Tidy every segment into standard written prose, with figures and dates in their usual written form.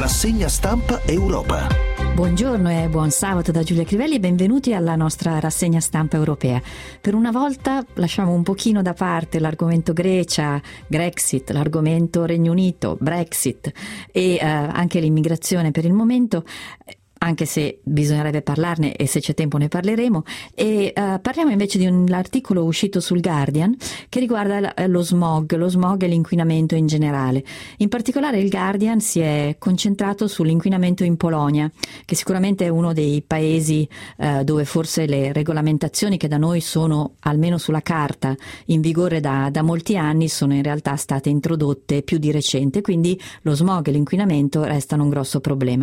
Rassegna stampa Europa. Buongiorno e buon sabato da Giulia Crivelli e benvenuti alla nostra rassegna stampa europea. Per una volta lasciamo un pochino da parte l'argomento Grecia, Grexit, l'argomento Regno Unito, Brexit e anche l'immigrazione per il momento, anche se bisognerebbe parlarne e se c'è tempo ne parleremo, e parliamo invece di un articolo uscito sul Guardian che riguarda lo smog e l'inquinamento in generale. In particolare il Guardian si è concentrato sull'inquinamento in Polonia, che sicuramente è uno dei paesi dove forse le regolamentazioni che da noi sono, almeno sulla carta, in vigore da molti anni, sono in realtà state introdotte più di recente, quindi lo smog e l'inquinamento restano un grosso problema.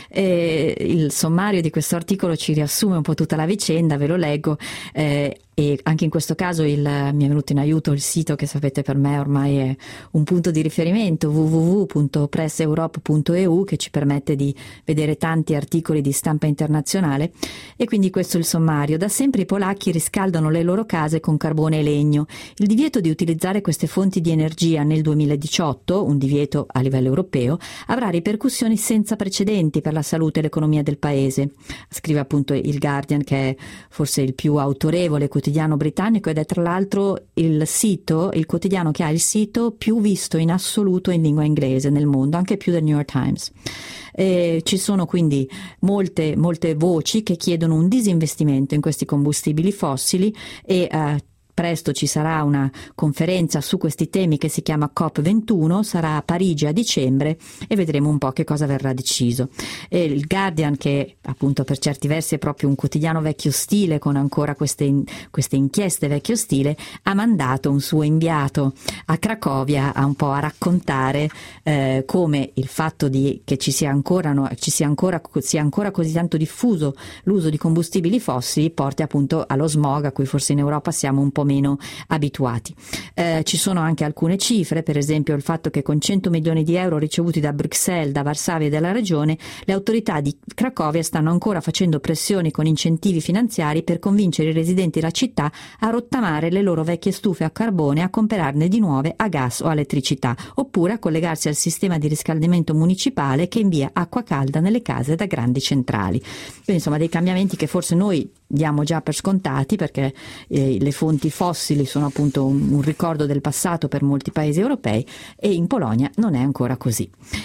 Il sommario di questo articolo ci riassume un po' tutta la vicenda, ve lo leggo, e anche in questo caso mi è venuto in aiuto il sito che sapete per me ormai è un punto di riferimento, www.presseurope.eu, che ci permette di vedere tanti articoli di stampa internazionale, e quindi questo è il sommario. Da sempre i polacchi riscaldano le loro case con carbone e legno. Il divieto di utilizzare queste fonti di energia nel 2018, un divieto a livello europeo, avrà ripercussioni senza precedenti per la salute e l'economia del paese, scrive appunto il Guardian, che è forse il più autorevole quotidiano britannico ed è tra l'altro il quotidiano che ha il sito più visto in assoluto in lingua inglese nel mondo, anche più del New York Times. Ci sono quindi molte voci che chiedono un disinvestimento in questi combustibili fossili e presto ci sarà una conferenza su questi temi che si chiama COP21, sarà a Parigi a dicembre e vedremo un po' che cosa verrà deciso. E il Guardian, che appunto per certi versi è proprio un quotidiano vecchio stile con ancora queste inchieste vecchio stile, ha mandato un suo inviato a Cracovia a un po' a raccontare come il fatto che sia ancora così tanto diffuso l'uso di combustibili fossili porti appunto allo smog a cui forse in Europa siamo un po' meno abituati. Ci sono anche alcune cifre, per esempio il fatto che con 100 milioni di euro ricevuti da Bruxelles, da Varsavia e dalla regione, le autorità di Cracovia stanno ancora facendo pressioni con incentivi finanziari per convincere i residenti della città a rottamare le loro vecchie stufe a carbone e a comprarne di nuove a gas o elettricità, oppure a collegarsi al sistema di riscaldamento municipale che invia acqua calda nelle case da grandi centrali. Quindi insomma dei cambiamenti che forse noi diamo già per scontati, perché le fonti fossili sono appunto un ricordo del passato per molti paesi europei, e in Polonia non è ancora così.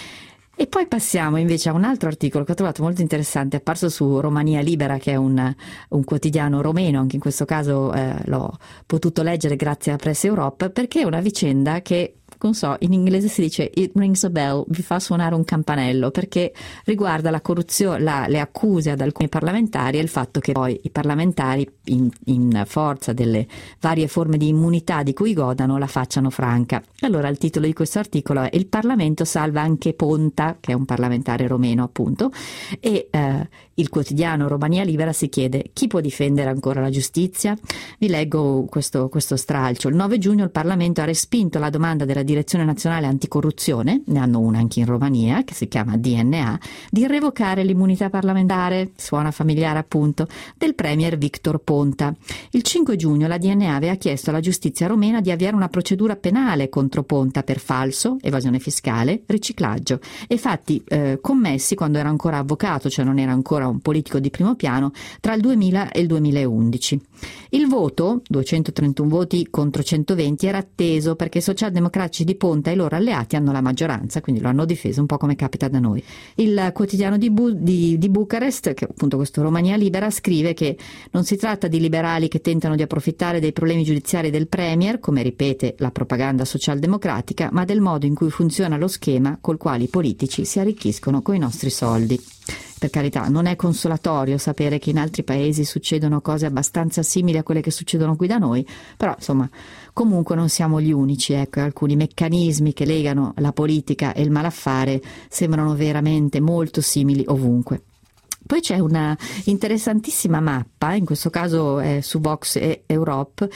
E poi passiamo invece a un altro articolo che ho trovato molto interessante, apparso su Romania Libera, che è un quotidiano romeno, anche in questo caso l'ho potuto leggere grazie a Press Europe, perché è una vicenda che, non so, in inglese si dice it rings a bell, vi fa suonare un campanello, perché riguarda la corruzione, le accuse ad alcuni parlamentari e il fatto che poi i parlamentari, in forza delle varie forme di immunità di cui godano, la facciano franca. Allora il titolo di questo articolo è "Il Parlamento salva anche Ponta", che è un parlamentare romeno appunto, e il quotidiano Romania Libera si chiede: chi può difendere ancora la giustizia? Vi leggo questo stralcio. Il 9 giugno il Parlamento ha respinto la domanda della Direzione Nazionale Anticorruzione, ne hanno una anche in Romania che si chiama DNA, di revocare l'immunità parlamentare, suona familiare appunto, del premier Victor Ponta. Il 5 giugno la DNA aveva chiesto alla giustizia romena di avviare una procedura penale contro Ponta per falso, evasione fiscale, riciclaggio e fatti commessi quando era ancora avvocato, cioè non era ancora un politico di primo piano, tra il 2000 e il 2011. Il voto, 231 voti contro 120, era atteso perché i socialdemocratici di Ponta e i loro alleati hanno la maggioranza, quindi lo hanno difeso un po' come capita da noi. Il quotidiano di Bucarest, che appunto questo Romania Libera, scrive che non si tratta di liberali che tentano di approfittare dei problemi giudiziari del premier, come ripete la propaganda socialdemocratica, ma del modo in cui funziona lo schema col quale i politici si arricchiscono coi nostri soldi. Per carità, non è consolatorio sapere che in altri paesi succedono cose abbastanza simili a quelle che succedono qui da noi, però insomma comunque non siamo gli unici, ecco, alcuni meccanismi che legano la politica e il malaffare sembrano veramente molto simili ovunque. Poi c'è una interessantissima mappa mappa, in questo caso è su Vox e Europe,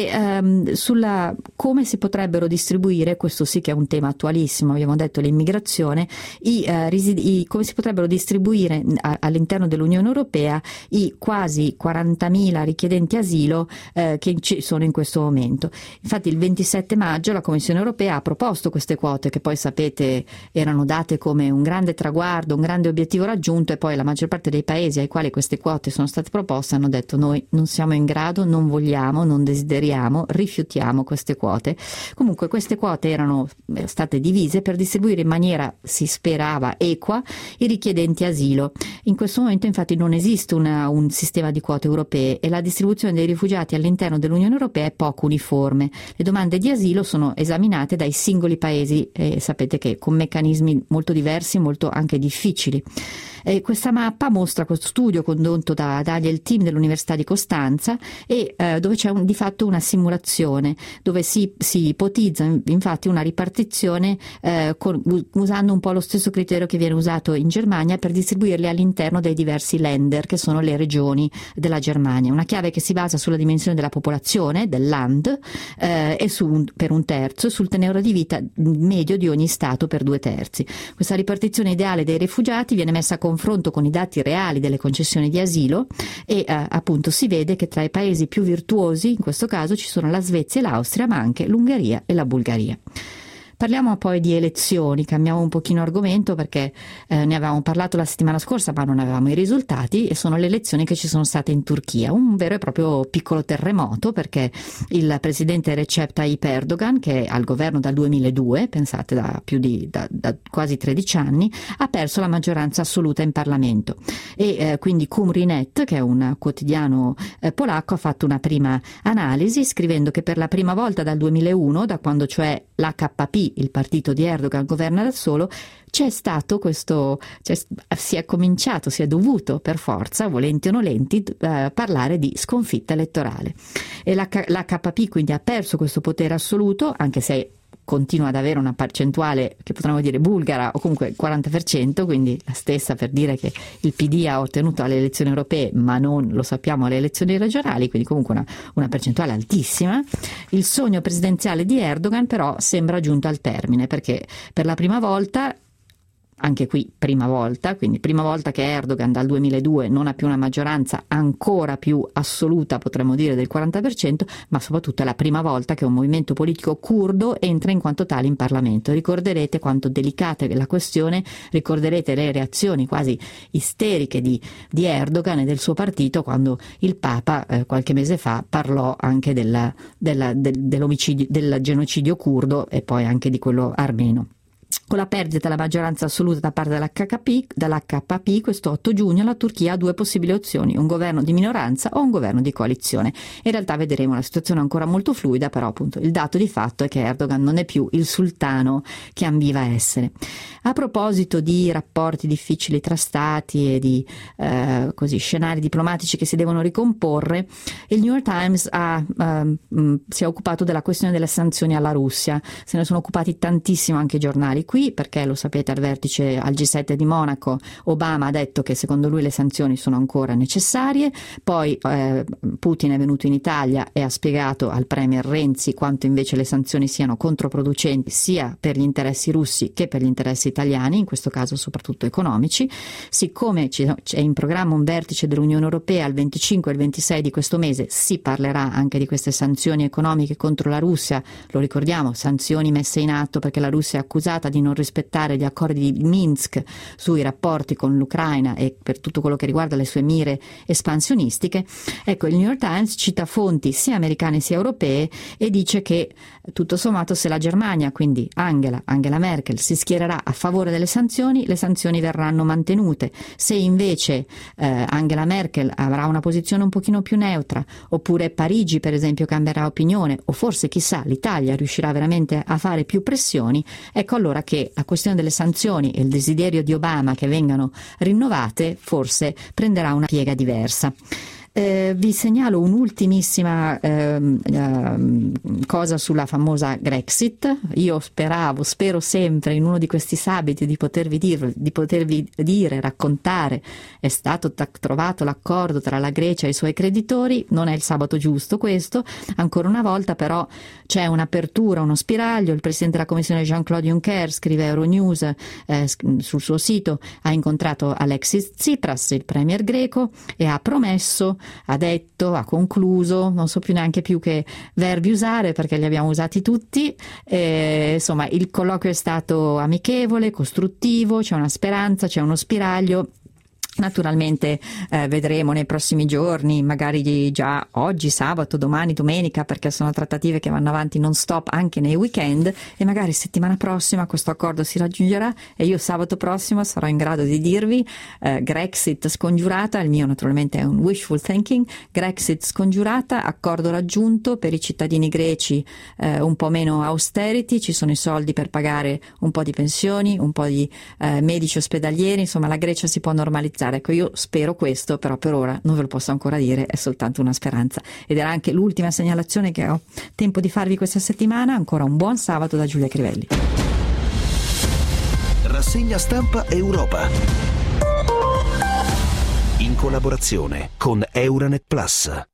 e sulla come si potrebbero distribuire, questo sì che è un tema attualissimo, abbiamo detto l'immigrazione, come si potrebbero distribuire all'interno dell'Unione Europea i quasi 40.000 richiedenti asilo che ci sono in questo momento. Infatti il 27 maggio la Commissione Europea ha proposto queste quote, che poi sapete erano date come un grande traguardo, un grande obiettivo raggiunto, e poi la maggior parte dei paesi ai quali queste quote sono state proposte hanno detto: noi non siamo in grado, non vogliamo, non desideriamo, rifiutiamo queste quote. Comunque queste quote erano state divise per distribuire in maniera, si sperava, equa i richiedenti asilo. In questo momento infatti non esiste un sistema di quote europee e la distribuzione dei rifugiati all'interno dell'Unione Europea è poco uniforme. Le domande di asilo sono esaminate dai singoli paesi e sapete che con meccanismi molto diversi, molto anche difficili. Questa mappa mostra questo studio condotto da Daniel Team dell'Università di Costanza e dove c'è di fatto una simulazione dove si ipotizza infatti una ripartizione usando un po' lo stesso criterio che viene usato in Germania per distribuirli all'interno dei diversi Länder, che sono le regioni della Germania. Una chiave che si basa sulla dimensione della popolazione, del Land, e per un terzo, sul tenore di vita medio di ogni Stato per 2/3. Questa ripartizione ideale dei rifugiati viene messa a confronto con i dati reali delle concessioni di asilo e appunto si vede che tra i paesi più virtuosi in questo caso ci sono la Svezia e l'Austria, ma anche l'Ungheria e la Bulgaria. Parliamo poi di elezioni, cambiamo un pochino argomento perché ne avevamo parlato la settimana scorsa ma non avevamo i risultati, e sono le elezioni che ci sono state in Turchia, un vero e proprio piccolo terremoto, perché il presidente Recep Tayyip Erdogan, che è al governo dal 2002, pensate da quasi 13 anni, ha perso la maggioranza assoluta in Parlamento e quindi Cumrinet, che è un quotidiano polacco, ha fatto una prima analisi scrivendo che per la prima volta dal 2001, da quando cioè l'HP, il partito di Erdogan, governa da solo, c'è stato si è dovuto per forza, volenti o nolenti, parlare di sconfitta elettorale. E l'HP quindi ha perso questo potere assoluto, anche se continua ad avere una percentuale che potremmo dire bulgara, o comunque il 40%, quindi la stessa per dire che il PD ha ottenuto alle elezioni europee, ma non, lo sappiamo, alle elezioni regionali, quindi comunque una percentuale altissima. Il sogno presidenziale di Erdogan però sembra giunto al termine, perché per la prima volta, anche qui prima volta che Erdogan dal 2002 non ha più una maggioranza ancora più assoluta, potremmo dire del 40%, ma soprattutto è la prima volta che un movimento politico curdo entra in quanto tale in Parlamento. Ricorderete quanto delicata è la questione, ricorderete le reazioni quasi isteriche di Erdogan e del suo partito quando il Papa qualche mese fa parlò anche dell'omicidio, del genocidio curdo e poi anche di quello armeno. Con la perdita della maggioranza assoluta da parte dell'HP, questo 8 giugno la Turchia ha due possibili opzioni: un governo di minoranza o un governo di coalizione. In realtà vedremo, la situazione è ancora molto fluida, però appunto il dato di fatto è che Erdogan non è più il sultano che ambiva a essere. A proposito di rapporti difficili tra stati e di scenari diplomatici che si devono ricomporre, il New York Times si è occupato della questione delle sanzioni alla Russia. Se ne sono occupati tantissimo anche i giornali qui, perché lo sapete, al vertice al G7 di Monaco Obama ha detto che secondo lui le sanzioni sono ancora necessarie, poi Putin è venuto in Italia e ha spiegato al premier Renzi quanto invece le sanzioni siano controproducenti sia per gli interessi russi che per gli interessi italiani, in questo caso soprattutto economici. Siccome c'è in programma un vertice dell'Unione Europea il 25 e il 26 di questo mese, si parlerà anche di queste sanzioni economiche contro la Russia, lo ricordiamo, sanzioni messe in atto perché la Russia è accusata di non rispettare gli accordi di Minsk sui rapporti con l'Ucraina e per tutto quello che riguarda le sue mire espansionistiche. Ecco, il New York Times cita fonti sia americane sia europee e dice che tutto sommato se la Germania, quindi Angela Merkel, si schiererà a favore delle sanzioni, le sanzioni verranno mantenute. Se invece Angela Merkel avrà una posizione un pochino più neutra, oppure Parigi per esempio cambierà opinione, o forse chissà l'Italia riuscirà veramente a fare più pressioni, ecco allora che la questione delle sanzioni e il desiderio di Obama che vengano rinnovate forse prenderà una piega diversa. Vi segnalo un'ultimissima cosa sulla famosa Grexit. Io spero sempre in uno di questi sabati di potervi dire, raccontare, è stato trovato l'accordo tra la Grecia e i suoi creditori. Non è il sabato giusto questo, ancora una volta però c'è un'apertura, uno spiraglio. Il presidente della Commissione Jean-Claude Juncker, scrive Euronews sul suo sito, ha incontrato Alexis Tsipras, il premier greco, e ha promesso, ha detto, ha concluso, non so più neanche più che verbi usare perché li abbiamo usati tutti, insomma il colloquio è stato amichevole, costruttivo, c'è una speranza, c'è uno spiraglio. Naturalmente vedremo nei prossimi giorni, magari già oggi, sabato, domani, domenica, perché sono trattative che vanno avanti non stop anche nei weekend, e magari settimana prossima questo accordo si raggiungerà e io sabato prossimo sarò in grado di dirvi Grexit scongiurata. Il mio naturalmente è un wishful thinking. Grexit scongiurata, accordo raggiunto, per i cittadini greci un po' meno austerity, ci sono i soldi per pagare un po' di pensioni, un po' di medici ospedalieri, insomma la Grecia si può normalizzare. Ecco, io spero questo, però per ora non ve lo posso ancora dire, è soltanto una speranza. Ed era anche l'ultima segnalazione che ho tempo di farvi questa settimana. Ancora un buon sabato da Giulia Crivelli. Rassegna stampa Europa, in collaborazione con Euranet Plus.